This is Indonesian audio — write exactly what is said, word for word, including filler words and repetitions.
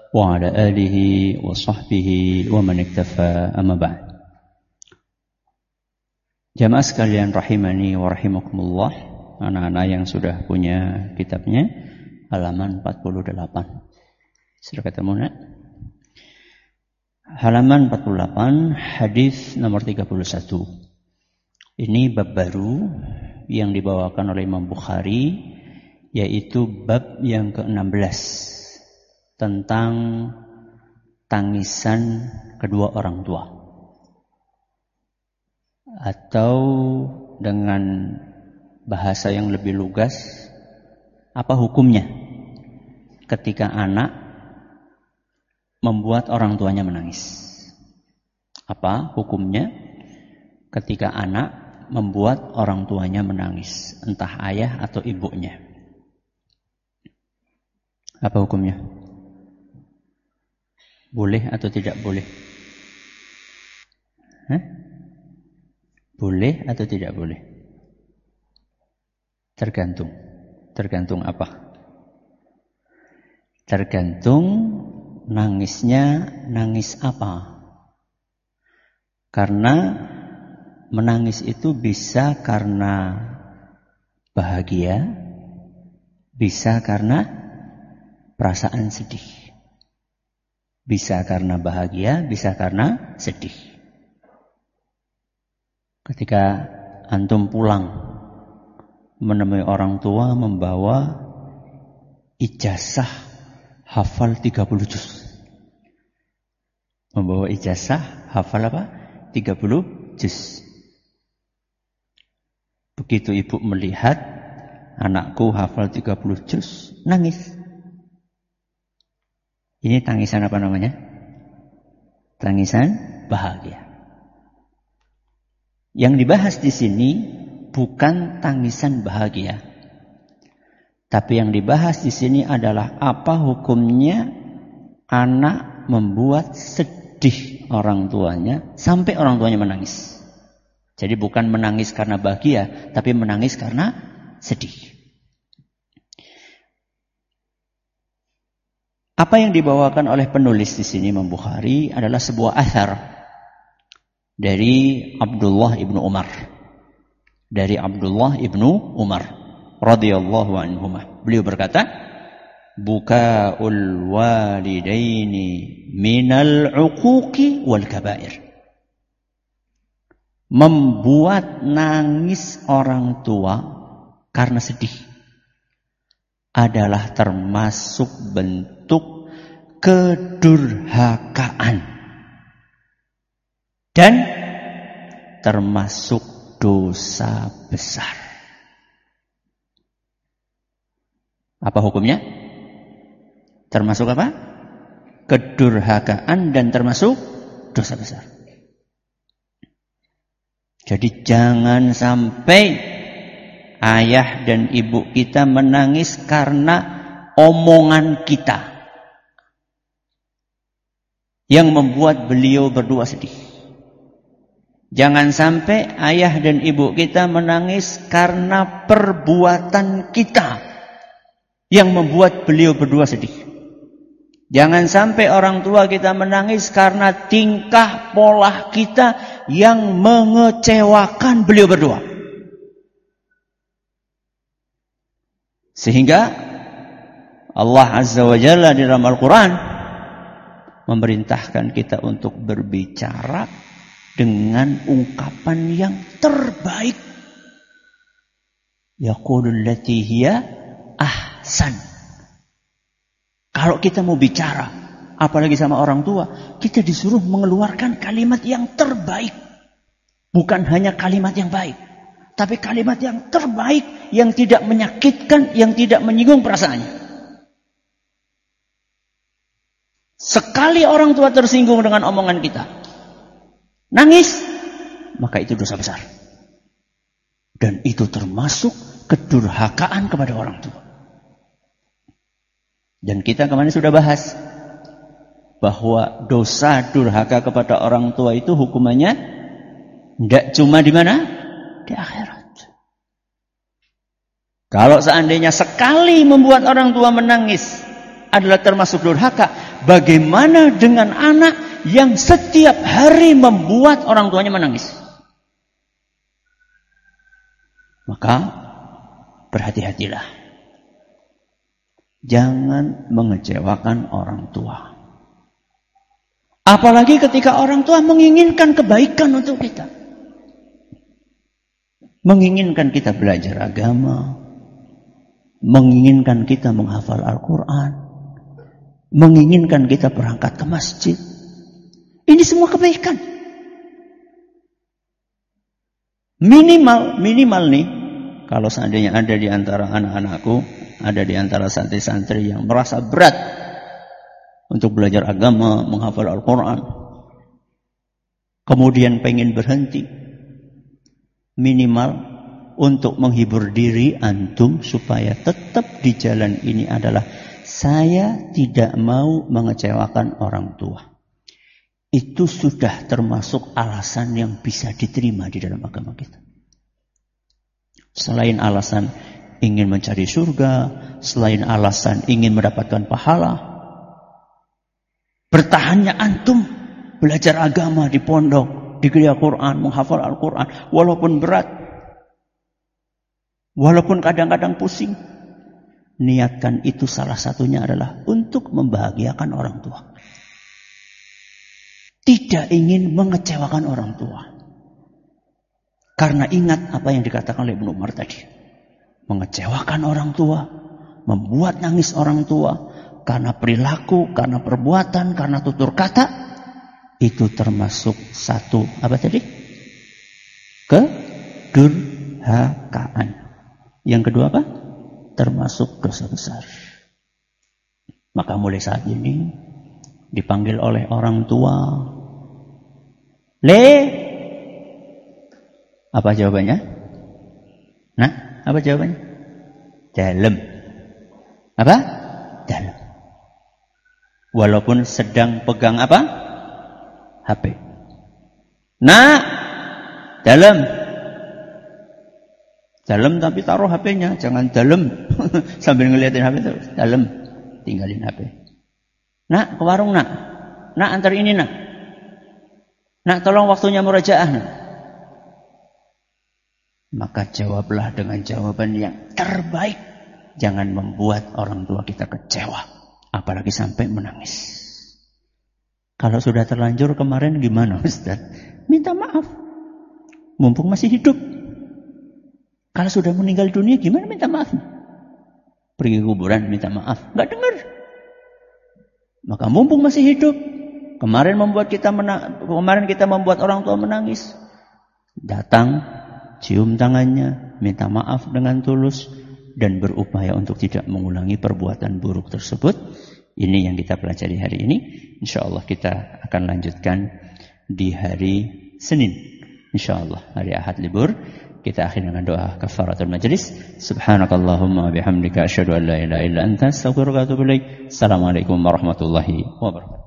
wa ala alihi wa sahbihi wa man iktafa, amma ba'd. Jamaah sekalian rahimani wa rahimakumullah, anak-anak yang sudah punya kitabnya, halaman empat puluh delapan. Sudah ketemu, nak? Halaman empat puluh delapan, hadis nomor tiga puluh satu. Ini bab baru yang dibawakan oleh Imam Bukhari, yaitu bab yang ke enam belas tentang tangisan kedua orang tua, atau dengan bahasa yang lebih lugas, apa hukumnya ketika anak membuat orang tuanya menangis? Apa hukumnya ketika anak membuat orang tuanya menangis, entah ayah atau ibunya? Apa hukumnya? Boleh atau tidak boleh? Hah? Boleh atau tidak boleh? Tergantung. Tergantung apa? Tergantung nangisnya nangis apa. Karena menangis itu bisa karena bahagia, bisa karena perasaan sedih. Bisa karena bahagia, bisa karena sedih. Ketika antum pulang menemui orang tua membawa ijazah hafal tiga puluh juz. Membawa ijazah hafal apa? tiga puluh juz. Begitu ibu melihat anakku hafal tiga puluh juz, nangis. Ini tangisan apa namanya? Tangisan bahagia. Yang dibahas di sini bukan tangisan bahagia, tapi yang dibahas di sini adalah apa hukumnya anak membuat sedih orang tuanya sampai orang tuanya menangis. Jadi bukan menangis karena bahagia, tapi menangis karena sedih. Apa yang dibawakan oleh penulis di sini Imam Bukhari adalah sebuah athar dari Abdullah ibnu Umar. Dari Abdullah ibnu Umar radhiyallahu anhuma. Beliau berkata, "Bukaul walidaini minal uquqi wal kabair." Membuat nangis orang tua karena sedih adalah termasuk bentuk kedurhakaan dan termasuk dosa besar. Apa hukumnya? Termasuk apa? Kedurhakaan dan termasuk dosa besar. Jadi jangan sampai ayah dan ibu kita menangis karena omongan kita yang membuat beliau berdua sedih. Jangan sampai ayah dan ibu kita menangis karena perbuatan kita yang membuat beliau berdua sedih. Jangan sampai orang tua kita menangis karena tingkah pola kita yang mengecewakan beliau berdua. Sehingga Allah Azza wa Jalla di dalam Al-Quran memerintahkan kita untuk berbicara dengan ungkapan yang terbaik. Yaqulul lati hiya ahsan. Kalau kita mau bicara, apalagi sama orang tua, kita disuruh mengeluarkan kalimat yang terbaik. Bukan hanya kalimat yang baik, tapi kalimat yang terbaik, yang tidak menyakitkan, yang tidak menyinggung perasaannya. Sekali orang tua tersinggung dengan omongan kita, nangis, maka itu dosa besar. Dan itu termasuk kedurhakaan kepada orang tua. Dan kita kemarin sudah bahas bahwa dosa durhaka kepada orang tua itu hukumannya tidak cuma di mana? Di akhirat. Kalau seandainya sekali membuat orang tua menangis adalah termasuk durhaka. Bagaimana dengan anak yang setiap hari membuat orang tuanya menangis? Maka berhati-hatilah. Jangan mengecewakan orang tua. Apalagi ketika orang tua menginginkan kebaikan untuk kita. Menginginkan kita belajar agama. Menginginkan kita menghafal Al-Quran. Menginginkan kita berangkat ke masjid. Ini semua kebaikan. Minimal, minimal nih. Kalau seandainya ada di antara anak-anakku, ada di antara santri-santri yang merasa berat untuk belajar agama, menghafal Al-Quran, kemudian pengen berhenti, minimal untuk menghibur diri antum supaya tetap di jalan ini adalah saya tidak mau mengecewakan orang tua. Itu sudah termasuk alasan yang bisa diterima di dalam agama kita. Selain alasan ingin mencari surga, selain alasan ingin mendapatkan pahala, bertahannya antum belajar agama di pondok, di gereja Quran, menghafal Al-Quran, walaupun berat, walaupun kadang-kadang pusing, niatkan itu salah satunya adalah untuk membahagiakan orang tua. Tidak ingin mengecewakan orang tua. Karena ingat apa yang dikatakan oleh Ibnu Umar tadi. Mengecewakan orang tua, membuat nangis orang tua, karena perilaku, karena perbuatan, karena tutur kata, itu termasuk satu, apa tadi? Kedurhakaan. Yang kedua apa? Termasuk dosa besar. Maka mulai saat ini, dipanggil oleh orang tua, Le, apa jawabannya? Nah, apa jawabannya? Dalam. Apa? Dalam. Walaupun sedang pegang apa? H P. Nah, dalam. Dalam tapi taruh H P-nya, jangan dalam sambil ngeliatin H P terus. Dalam, tinggalin H P. Nak, ke warung nak. Nak, antar ini nak. Nak, tolong waktunya murajaah nak. Maka jawablah dengan jawaban yang terbaik. Jangan membuat orang tua kita kecewa. Apalagi sampai menangis. Kalau sudah terlanjur kemarin gimana Ustaz? Minta maaf. Mumpung masih hidup. Kalau sudah meninggal dunia gimana minta maaf? Pergi kuburan minta maaf. Gak dengar. Maka mumpung masih hidup. Kemarin membuat kita menang, kemarin kita membuat orang tua menangis. Datang, cium tangannya, minta maaf dengan tulus, dan berupaya untuk tidak mengulangi perbuatan buruk tersebut. Ini yang kita pelajari hari ini. InsyaAllah kita akan lanjutkan di hari Senin. InsyaAllah hari Ahad libur. Kita akhiri dengan doa kafaratul majlis. Subhanakallahumma bihamdika asyhadu an la ilaha illa anta astaghfiruka wa atubu ilaik. Assalamualaikum warahmatullahi wabarakatuh.